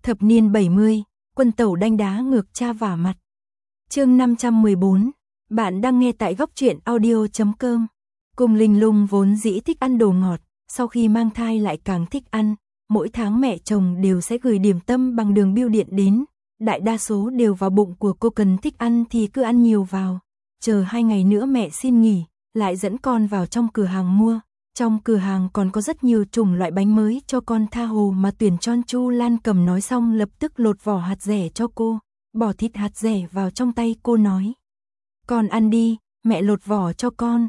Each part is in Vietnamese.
Thập niên 70, quân tẩu đanh đá ngược cha vả mặt. Chương 514, bạn đang nghe tại góc truyện audio.com. Cung Linh Lung vốn dĩ thích ăn đồ ngọt, sau khi mang thai lại càng thích ăn, mỗi tháng mẹ chồng đều sẽ gửi điểm tâm bằng đường bưu điện đến, đại đa số đều vào bụng của cô, cần thích ăn thì cứ ăn nhiều vào. Chờ 2 ngày nữa mẹ xin nghỉ, lại dẫn con vào trong cửa hàng mua. Trong cửa hàng còn có rất nhiều chủng loại bánh mới cho con tha hồ mà tuyển chọn. Chu Lan Cầm nói xong lập tức lột vỏ hạt dẻ cho cô, bỏ thịt hạt dẻ vào trong tay cô nói. Con ăn đi, mẹ lột vỏ cho con.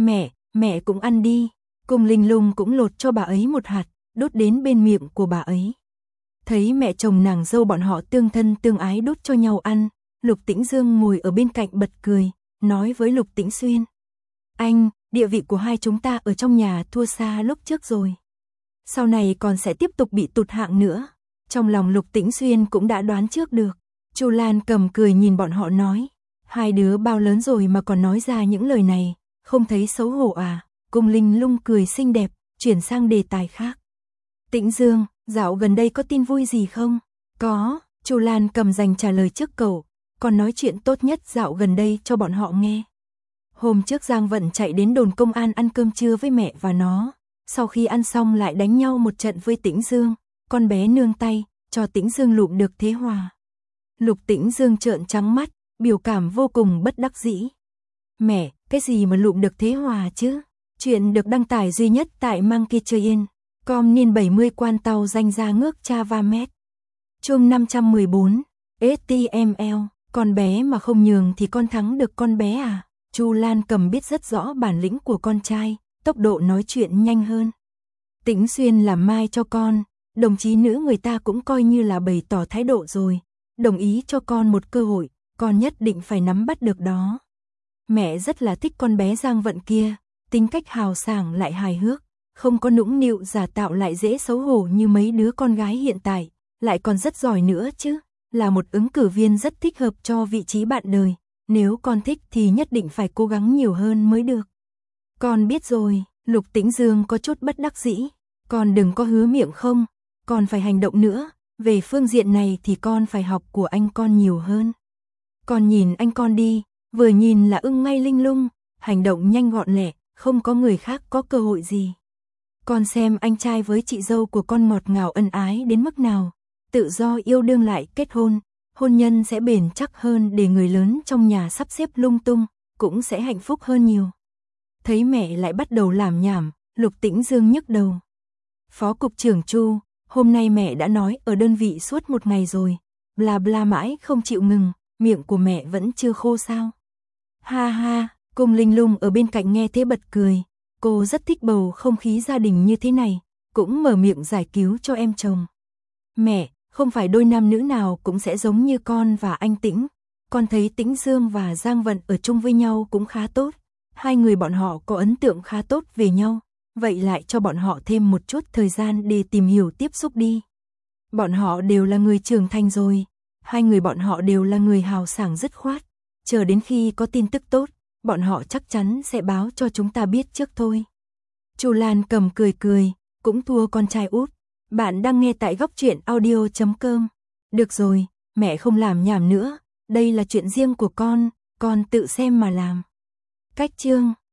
Mẹ cũng ăn đi. Cung Linh Lung cũng lột cho bà ấy một hạt, đút đến bên miệng của bà ấy. Thấy mẹ chồng nàng dâu bọn họ tương thân tương ái đút cho nhau ăn, Lục Tĩnh Dương ngồi ở bên cạnh bật cười, nói với Lục Tĩnh Xuyên. Anh, địa vị của hai chúng ta ở trong nhà thua xa lúc trước rồi. Sau này còn sẽ tiếp tục bị tụt hạng nữa. Trong lòng Lục Tĩnh Xuyên cũng đã đoán trước được. Chu Lan Cầm cười nhìn bọn họ nói. Hai đứa bao lớn rồi mà còn nói ra những lời này, không thấy xấu hổ à? Cung Linh Lung cười xinh đẹp, chuyển sang đề tài khác. Tĩnh Dương, dạo gần đây có tin vui gì không? Có, Chu Lan Cầm dành trả lời trước cậu, còn nói chuyện tốt nhất dạo gần đây cho bọn họ nghe. Hôm trước Giang Vận chạy đến đồn công an ăn cơm trưa với mẹ và nó, sau khi ăn xong lại đánh nhau một trận với Tĩnh Dương, con bé nương tay, cho Tĩnh Dương lụm được thế hòa. Lục Tĩnh Dương trợn trắng mắt, biểu cảm vô cùng bất đắc dĩ. Mẹ, cái gì mà lụm được thế hòa chứ? Chuyện được đăng tải duy nhất tại Monkey Train, com niên 70 quan tàu danh ra ngước cha va mét. Chương 514, STML, con bé mà không nhường thì con thắng được con bé à? Chu Lan Cầm biết rất rõ bản lĩnh của con trai, tốc độ nói chuyện nhanh hơn. Tĩnh Xuyên làm mai cho con, đồng chí nữ người ta cũng coi như là bày tỏ thái độ rồi, đồng ý cho con một cơ hội, con nhất định phải nắm bắt được đó. Mẹ rất là thích con bé Giang Vận kia, tính cách hào sảng lại hài hước, không có nũng nịu giả tạo lại dễ xấu hổ như mấy đứa con gái hiện tại, lại còn rất giỏi nữa chứ, là một ứng cử viên rất thích hợp cho vị trí bạn đời. Nếu con thích thì nhất định phải cố gắng nhiều hơn mới được. Con biết rồi, Lục Tĩnh Dương có chút bất đắc dĩ. Con đừng có hứa miệng không, con phải hành động nữa. Về phương diện này thì con phải học của anh con nhiều hơn. Con nhìn anh con đi, vừa nhìn là ưng ngay Linh Lung, hành động nhanh gọn lẹ, không có người khác có cơ hội gì. Con xem anh trai với chị dâu của con ngọt ngào ân ái đến mức nào, tự do yêu đương lại kết hôn. Hôn nhân sẽ bền chắc hơn, để người lớn trong nhà sắp xếp lung tung, cũng sẽ hạnh phúc hơn nhiều. Thấy mẹ lại bắt đầu làm nhảm, Lục Tĩnh Dương nhức đầu. Phó cục trưởng Chu, hôm nay mẹ đã nói ở đơn vị suốt một ngày rồi, bla bla mãi không chịu ngừng, miệng của mẹ vẫn chưa khô sao? Ha ha, Cung Linh Lung ở bên cạnh nghe thế bật cười, cô rất thích bầu không khí gia đình như thế này, cũng mở miệng giải cứu cho em chồng. Mẹ, không phải đôi nam nữ nào cũng sẽ giống như con và anh Tĩnh. Con thấy Tĩnh Dương và Giang Vận ở chung với nhau cũng khá tốt. Hai người bọn họ có ấn tượng khá tốt về nhau. Vậy lại cho bọn họ thêm một chút thời gian để tìm hiểu tiếp xúc đi. Bọn họ đều là người trưởng thành rồi. Hai người bọn họ đều là người hào sảng dứt khoát. Chờ đến khi có tin tức tốt, bọn họ chắc chắn sẽ báo cho chúng ta biết trước thôi. Chu Lan Cầm cười cười, cũng thua con trai út. Bạn đang nghe tại góc truyện audio.com. Được rồi, mẹ không làm nhảm nữa, đây là chuyện riêng của con tự xem mà làm. Cách chương